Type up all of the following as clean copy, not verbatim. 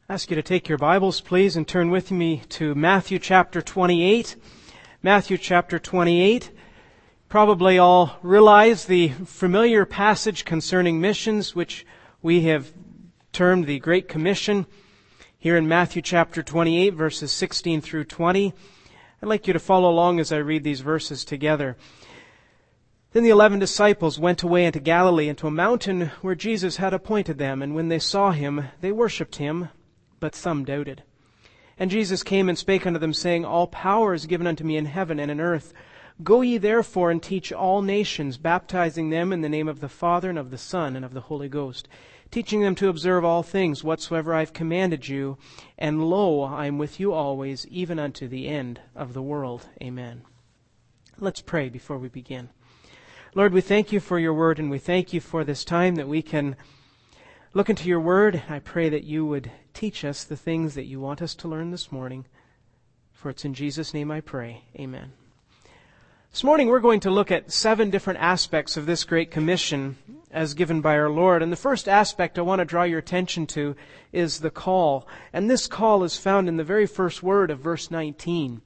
I ask you to take your Bibles, please, and turn with me to Matthew chapter 28. Matthew chapter 28. Probably all realize the familiar passage concerning missions, which we have termed the Great Commission, here in Matthew chapter 28, verses 16 through 20. I'd like you to follow along as I read these verses together. Then the 11 disciples went away into Galilee, into a mountain where Jesus had appointed them, and when they saw him, they worshipped him, but some doubted. And Jesus came and spake unto them, saying, All power is given unto me in heaven and in earth. Go ye therefore and teach all nations, baptizing them in the name of the Father and of the Son and of the Holy Ghost, teaching them to observe all things whatsoever I have commanded you. And lo, I am with you always, even unto the end of the world. Amen. Let's pray before we begin. Lord, we thank you for your word, and we thank you for this time that we can look into your word. I pray that you would teach us the things that you want us to learn this morning. For it's in Jesus' name I pray. Amen. This morning we're going to look at 7 different aspects of this Great Commission as given by our Lord. And the first aspect I want to draw your attention to is the call. And this call is found in the very first word of verse 19.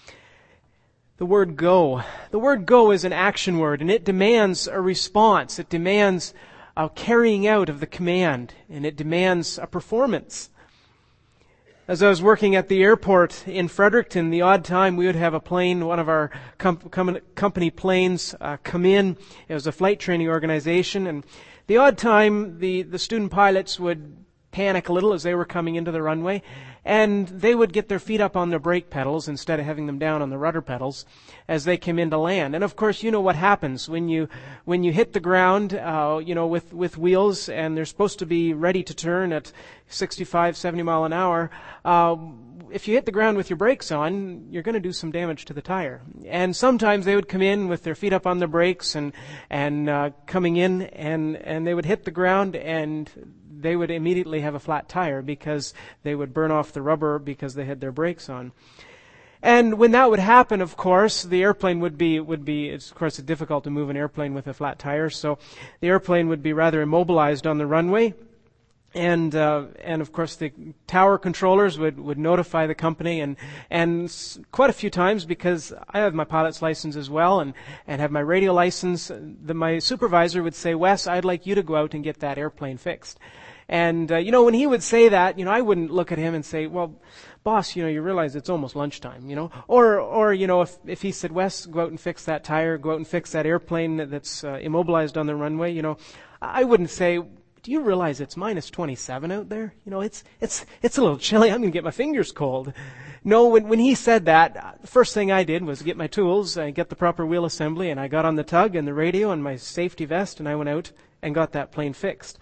The word go. The word go is an action word, and it demands a response. It demands a carrying out of the command, and it demands a performance. As I was working at the airport in Fredericton, the odd time we would have a plane, one of our company planes, come in. It was a flight training organization, and the odd time the student pilots would panic a little as they were coming into the runway, and they would get their feet up on their brake pedals instead of having them down on the rudder pedals as they came into land. And of course, you know what happens when you hit the ground, with wheels, and they're supposed to be ready to turn at 65, 70 mile an hour. If you hit the ground with your brakes on, you're going to do some damage to the tire. And sometimes they would come in with their feet up on the brakes and coming in, and they would hit the ground, and they would immediately have a flat tire because they would burn off the rubber because they had their brakes on. And when that would happen, of course, the airplane would be, of course, it's difficult to move an airplane with a flat tire, so the airplane would be rather immobilized on the runway. And of course the tower controllers would notify the company, and quite a few times, because I have my pilot's license as well and have my radio license, my supervisor would say, Wes, I'd like you to go out and get that airplane fixed. And, when he would say that, I wouldn't look at him and say, well, boss, you realize it's almost lunchtime, Or if he said, Wes, go out and fix that tire, go out and fix that airplane that's immobilized on the runway, I wouldn't say, do you realize it's minus 27 out there? It's a little chilly. I'm going to get my fingers cold. No, when he said that, the first thing I did was get my tools, get the proper wheel assembly, and I got on the tug and the radio and my safety vest, and I went out and got that plane fixed.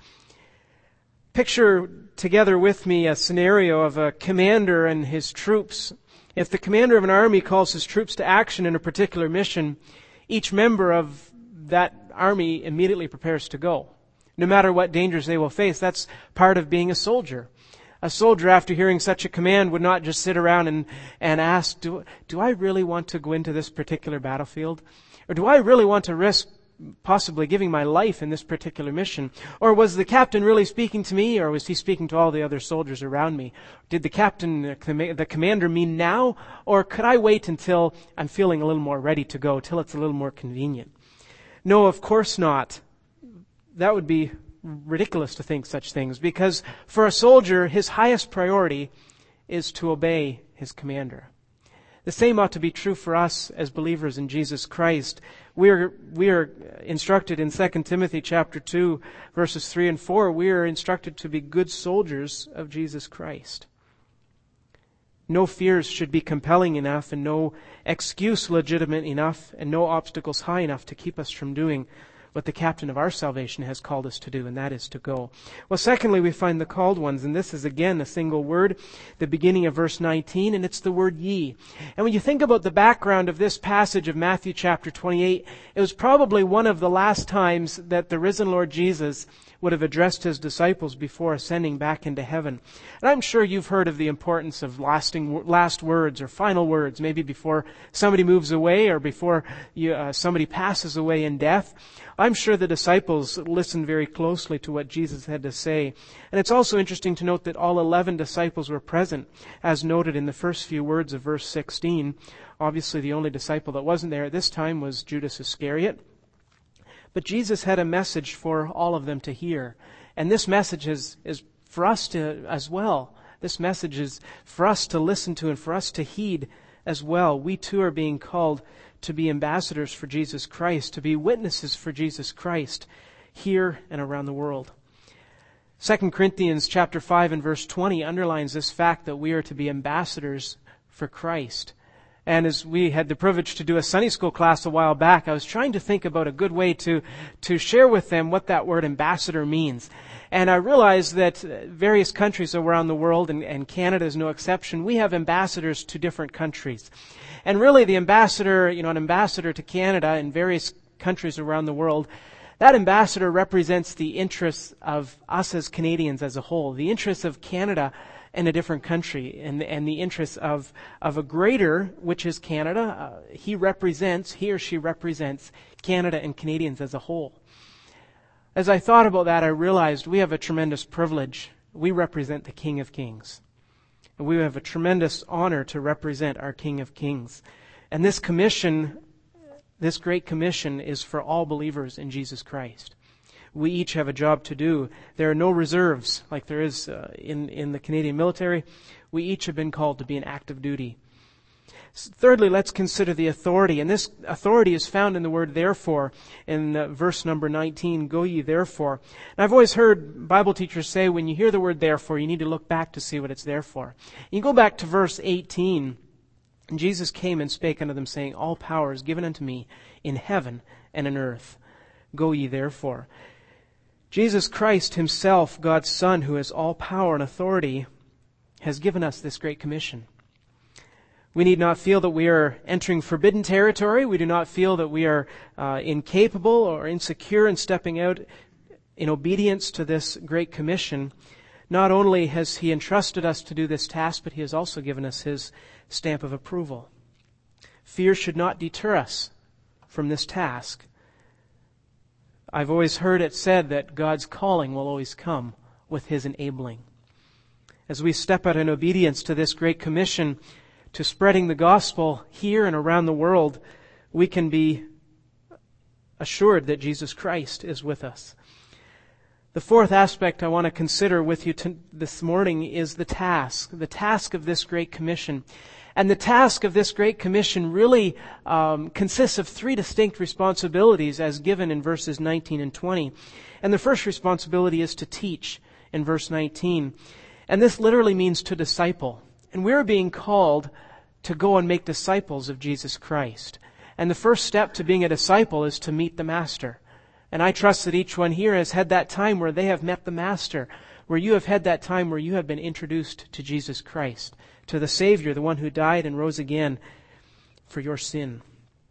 Picture together with me a scenario of a commander and his troops. If the commander of an army calls his troops to action in a particular mission, each member of that army immediately prepares to go. No matter what dangers they will face, that's part of being a soldier. A soldier, after hearing such a command, would not just sit around and ask, do I really want to go into this particular battlefield? Or do I really want to risk possibly giving my life in this particular mission? Or was the captain really speaking to me, or was he speaking to all the other soldiers around me? Did the captain, the commander, mean now? Or could I wait until I'm feeling a little more ready to go, till it's a little more convenient? No, of course not. That would be ridiculous to think such things, because for a soldier, his highest priority is to obey his commander. The same ought to be true for us as believers in Jesus Christ. We are instructed in 2 Timothy chapter 2, verses 3 and 4, we are instructed to be good soldiers of Jesus Christ. No fears should be compelling enough, and no excuse legitimate enough, and no obstacles high enough to keep us from doing what the captain of our salvation has called us to do, and that is to go. Well, secondly, we find the called ones, and this is again a single word, the beginning of verse 19, and it's the word ye. And when you think about the background of this passage of Matthew chapter 28, it was probably one of the last times that the risen Lord Jesus would have addressed his disciples before ascending back into heaven. And I'm sure you've heard of the importance of last words or final words, maybe before somebody moves away or before somebody passes away in death. I'm sure the disciples listened very closely to what Jesus had to say. And it's also interesting to note that all 11 disciples were present, as noted in the first few words of verse 16. Obviously, the only disciple that wasn't there at this time was Judas Iscariot. But Jesus had a message for all of them to hear. And this message is for us to as well. This message is for us to listen to and for us to heed as well. We too are being called to be ambassadors for Jesus Christ, to be witnesses for Jesus Christ here and around the world. 2 Corinthians chapter 5 and verse 20 underlines this fact that we are to be ambassadors for Christ. And as we had the privilege to do a Sunday school class a while back, I was trying to think about a good way to share with them what that word ambassador means. And I realized that various countries around the world, and Canada is no exception, we have ambassadors to different countries. And really the ambassador, an ambassador to Canada in various countries around the world, that ambassador represents the interests of us as Canadians as a whole, the interests of Canada in a different country, and the interests of a greater, which is Canada. He or she represents Canada and Canadians as a whole. As I thought about that, I realized we have a tremendous privilege. We represent the King of Kings. And we have a tremendous honor to represent our King of Kings. And this commission, this great commission, is for all believers in Jesus Christ. We each have a job to do. There are no reserves like there is in the Canadian military. We each have been called to be in active duty. Thirdly, let's consider the authority. And this authority is found in the word therefore in verse number 19, go ye therefore. And I've always heard Bible teachers say when you hear the word therefore, you need to look back to see what it's there for. You go back to verse 18, and Jesus came and spake unto them, saying, all power is given unto me in heaven and in earth. Go ye therefore. Jesus Christ himself, God's Son, who has all power and authority, has given us this great commission. We need not feel that we are entering forbidden territory. We do not feel that we are incapable or insecure in stepping out in obedience to this great commission. Not only has he entrusted us to do this task, but he has also given us his stamp of approval. Fear should not deter us from this task. I've always heard it said that God's calling will always come with his enabling. As we step out in obedience to this great commission to spreading the gospel here and around the world, we can be assured that Jesus Christ is with us. The fourth aspect I want to consider with you this morning is the task of this great commission. And the task of this great commission really consists of three distinct responsibilities as given in verses 19 and 20. And the first responsibility is to teach in verse 19. And this literally means to disciple. And we're being called to go and make disciples of Jesus Christ. And the first step to being a disciple is to meet the Master. And I trust that each one here has had that time where they have met the Master, where you have had that time where you have been introduced to Jesus Christ, to the Savior, the one who died and rose again for your sin.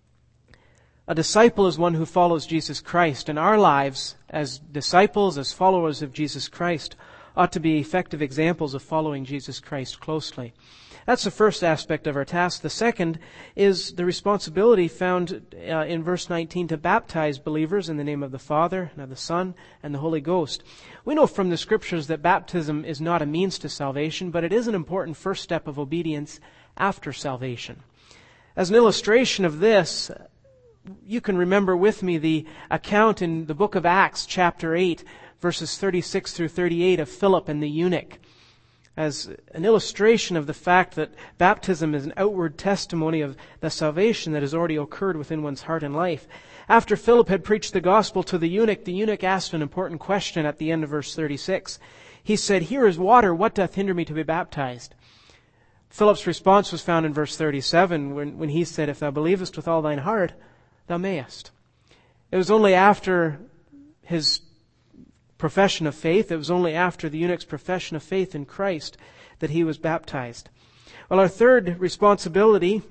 A disciple is one who follows Jesus Christ, and our lives as disciples, as followers of Jesus Christ, ought to be effective examples of following Jesus Christ closely. That's the first aspect of our task. The second is the responsibility found in verse 19 to baptize believers in the name of the Father, and of the Son, and the Holy Ghost. We know from the Scriptures that baptism is not a means to salvation, but it is an important first step of obedience after salvation. As an illustration of this, you can remember with me the account in the book of Acts, chapter 8, verses 36 through 38 of Philip and the eunuch, as an illustration of the fact that baptism is an outward testimony of the salvation that has already occurred within one's heart and life. After Philip had preached the gospel to the eunuch asked an important question at the end of verse 36. He said, "Here is water, what doth hinder me to be baptized?" Philip's response was found in verse 37 when he said, "If thou believest with all thine heart, thou mayest." It was only after his profession of faith, it was only after the eunuch's profession of faith in Christ that he was baptized. Well, our third responsibility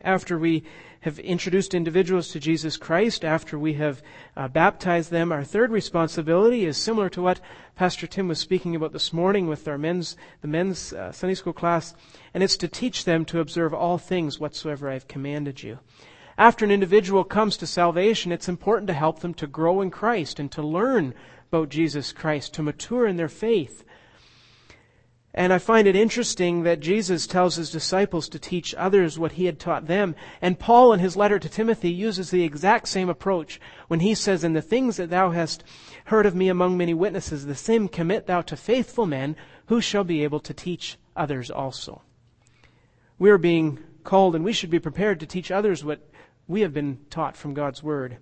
after we have introduced individuals to Jesus Christ, after we have baptized them, our third responsibility is similar to what Pastor Tim was speaking about this morning with the men's Sunday school class, and it's to teach them to observe all things whatsoever I have commanded you. After an individual comes to salvation, it's important to help them to grow in Christ and to learn about Jesus Christ, to mature in their faith. And I find it interesting that Jesus tells his disciples to teach others what he had taught them. And Paul, in his letter to Timothy, uses the exact same approach when he says, "In the things that thou hast heard of me among many witnesses, the same commit thou to faithful men, who shall be able to teach others also." We are being called, and we should be prepared to teach others what we have been taught from God's Word.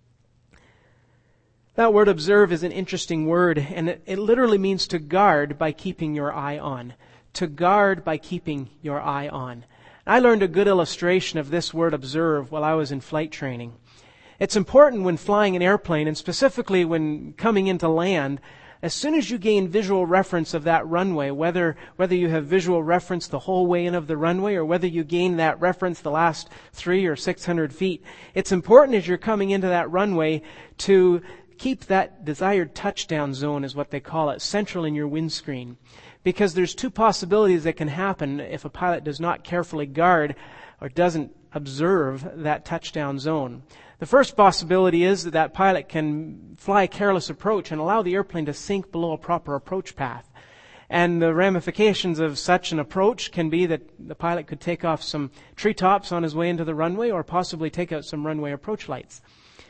That word observe is an interesting word, and it literally means to guard by keeping your eye on. To guard by keeping your eye on. I learned a good illustration of this word observe while I was in flight training. It's important when flying an airplane, and specifically when coming into land, as soon as you gain visual reference of that runway, whether you have visual reference the whole way in of the runway or whether you gain that reference the last 300 or 600 feet, it's important as you're coming into that runway to keep that desired touchdown zone, is what they call it, central in your windscreen. Because there's two possibilities that can happen if a pilot does not carefully guard or doesn't observe that touchdown zone. The first possibility is that pilot can fly a careless approach and allow the airplane to sink below a proper approach path. And the ramifications of such an approach can be that the pilot could take off some treetops on his way into the runway or possibly take out some runway approach lights.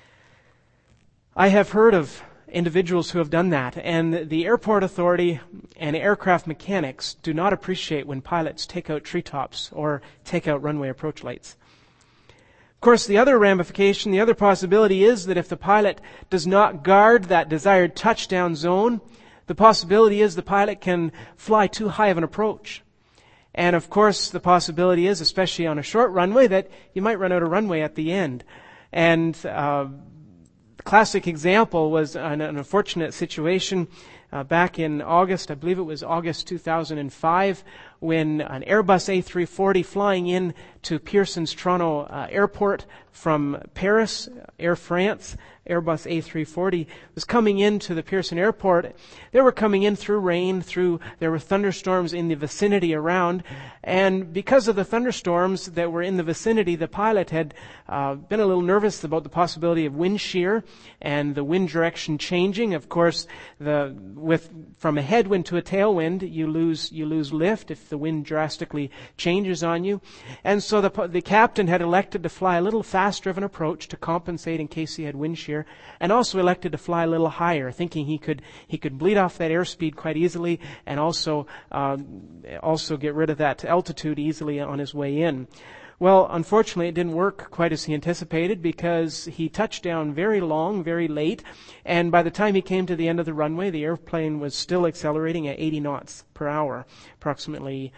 I have heard of individuals who have done that, and the airport authority and aircraft mechanics do not appreciate when pilots take out treetops or take out runway approach lights. Of course, the other ramification, the other possibility is that if the pilot does not guard that desired touchdown zone, the possibility is the pilot can fly too high of an approach. And of course, the possibility is, especially on a short runway, that you might run out of runway at the end. And the classic example was an unfortunate situation back in August, I believe it was August 2005, when an Airbus A340 flying in to Pearson's Toronto airport from Paris, Air France, Airbus A340 was coming into the Pearson airport. They were coming in through rain, there were thunderstorms in the vicinity around, and because of the thunderstorms that were in the vicinity, the pilot had been a little nervous about the possibility of wind shear and the wind direction changing. Of course, from a headwind to a tailwind, you lose lift if the wind drastically changes on you. And so the captain had elected to fly a little faster of an approach to compensate in case he had wind shear, and also elected to fly a little higher, thinking he could bleed off that airspeed quite easily and also get rid of that altitude easily on his way in. Well, unfortunately, it didn't work quite as he anticipated because he touched down very long, very late, and by the time he came to the end of the runway, the airplane was still accelerating at 80 knots per hour, approximately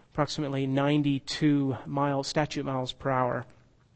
92 statute miles per hour.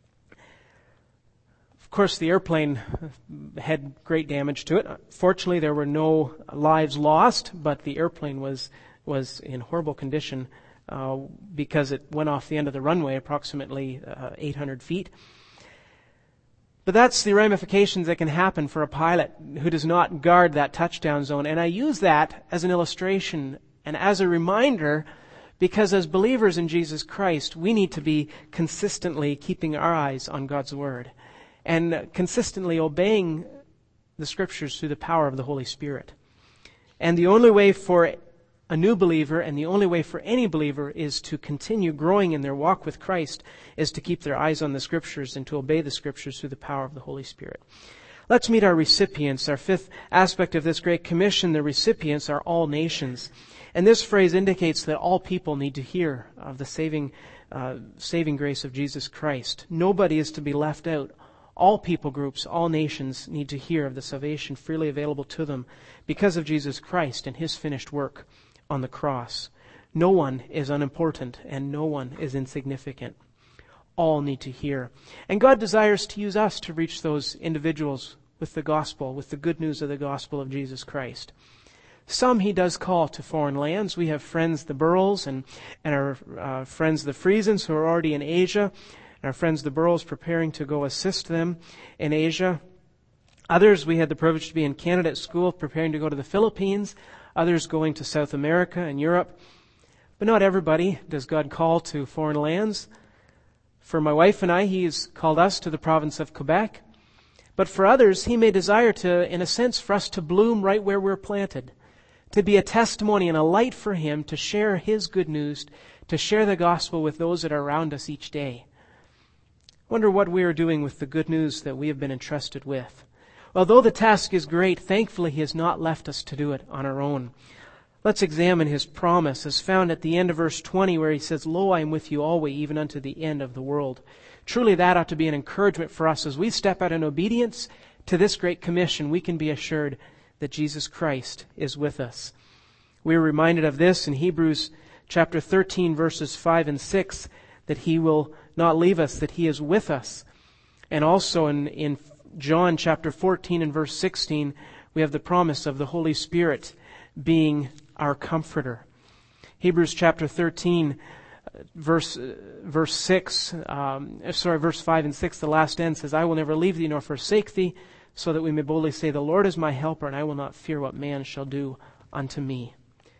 Of course, the airplane had great damage to it. Fortunately, there were no lives lost, but the airplane was in horrible condition because it went off the end of the runway approximately 800 feet. But that's the ramifications that can happen for a pilot who does not guard that touchdown zone. And I use that as an illustration and as a reminder because as believers in Jesus Christ, we need to be consistently keeping our eyes on God's Word and consistently obeying the Scriptures through the power of the Holy Spirit. And the only way for a new believer and the only way for any believer is to continue growing in their walk with Christ is to keep their eyes on the Scriptures and to obey the Scriptures through the power of the Holy Spirit. Let's meet our recipients. Our fifth aspect of this Great Commission, the recipients are all nations. And this phrase indicates that all people need to hear of the saving grace of Jesus Christ. Nobody is to be left out. All people groups, all nations need to hear of the salvation freely available to them because of Jesus Christ and His finished work on the cross. No one is unimportant and no one is insignificant. All need to hear. And God desires to use us to reach those individuals with the gospel, with the good news of the gospel of Jesus Christ. Some He does call to foreign lands. We have friends, the Burrells, and our friends, the Friesens, who are already in Asia. and our friends the Burrows preparing to go assist them in Asia. Others, we had the privilege to be in Canada at school, preparing to go to the Philippines. Others going to South America and Europe. But not everybody does God call to foreign lands. For my wife and I, He has called us to the province of Quebec. But for others, He may desire to, in a sense, for us to bloom right where we're planted. To be a testimony and a light for Him, to share His good news, to share the gospel with those that are around us each day. Wonder what we are doing with the good news that we have been entrusted with. Although the task is great, thankfully He has not left us to do it on our own. Let's examine His promise as found at the end of verse 20 where He says, "Lo, I am with you always, even unto the end of the world." Truly that ought to be an encouragement for us as we step out in obedience to this great commission. We can be assured that Jesus Christ is with us. We are reminded of this in Hebrews chapter 13 verses 5 and 6, that He will not leave us, that He is with us. And also in John chapter 14 and verse 16, we have the promise of the Holy Spirit being our comforter. Hebrews chapter 13, verse 5 and 6, the last end says, "I will never leave thee nor forsake thee, so that we may boldly say, the Lord is my helper, and I will not fear what man shall do unto me."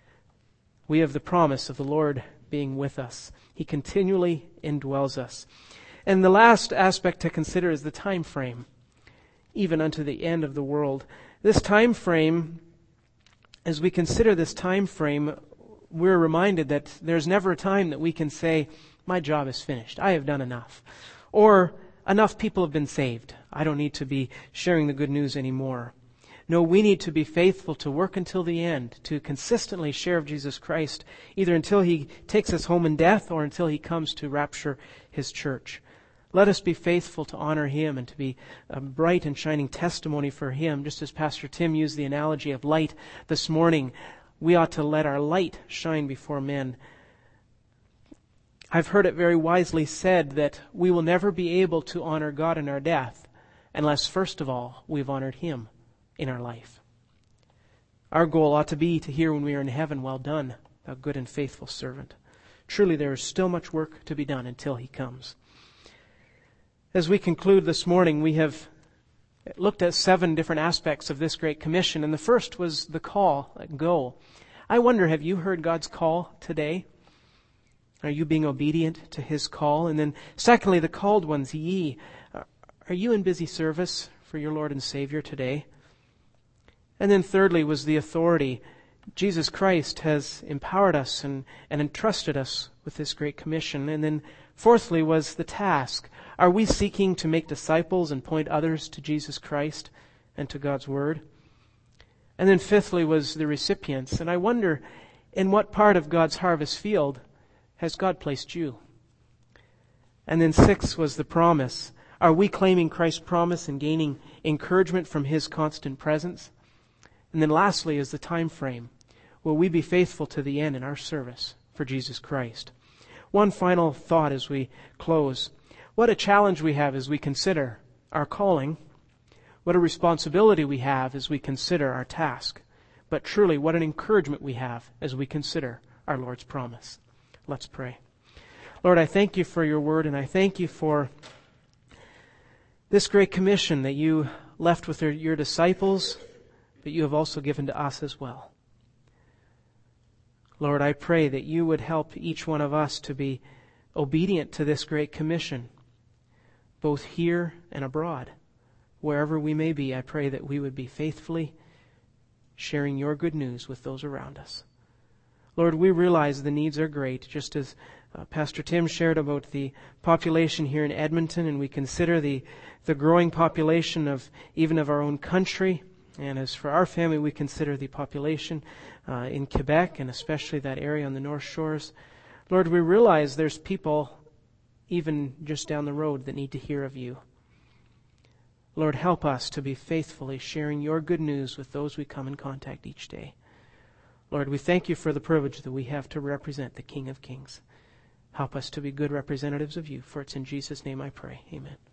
We have the promise of the Lord being with us. He continually indwells us. And the last aspect to consider is the time frame, even unto the end of the world. This time frame, as we consider this time frame, we're reminded that there's never a time that we can say, my job is finished, I have done enough. Or, enough people have been saved, I don't need to be sharing the good news anymore. No, we need to be faithful to work until the end, to consistently share of Jesus Christ, either until He takes us home in death or until He comes to rapture His church. Let us be faithful to honor Him and to be a bright and shining testimony for Him. Just as Pastor Tim used the analogy of light this morning, we ought to let our light shine before men. I've heard it very wisely said that we will never be able to honor God in our death unless, first of all, we've honored Him in our life. Our goal ought to be to hear when we are in heaven, "Well done, thou good and faithful servant." Truly, there is still much work to be done until He comes. As we conclude this morning, we have looked at 7 different aspects of this Great Commission, and the first was the call, go. I wonder, have you heard God's call today? Are you being obedient to His call? And then secondly, the called ones, ye. Are you in busy service for your Lord and Savior today? And then thirdly was the authority. Jesus Christ has empowered us and entrusted us with this Great Commission. And then fourthly was the task. Are we seeking to make disciples and point others to Jesus Christ and to God's Word? And then fifthly was the recipients. And I wonder, in what part of God's harvest field has God placed you? And then sixth was the promise. Are we claiming Christ's promise and gaining encouragement from His constant presence? And then lastly is the time frame. Will we be faithful to the end in our service for Jesus Christ? One final thought as we close. What a challenge we have as we consider our calling. What a responsibility we have as we consider our task. But truly, what an encouragement we have as we consider our Lord's promise. Let's pray. Lord, I thank You for Your Word, and I thank You for this great commission that You left with Your disciples, but You have also given to us as well. Lord, I pray that You would help each one of us to be obedient to this great commission, both here and abroad. Wherever we may be, I pray that we would be faithfully sharing Your good news with those around us. Lord, we realize the needs are great, just as Pastor Tim shared about the population here in Edmonton, and we consider the growing population of even of our own country. And as for our family, we consider the population in Quebec, and especially that area on the North Shores. Lord, we realize there's people even just down the road that need to hear of You. Lord, help us to be faithfully sharing Your good news with those we come in contact each day. Lord, we thank You for the privilege that we have to represent the King of Kings. Help us to be good representatives of You, for it's in Jesus' name I pray. Amen.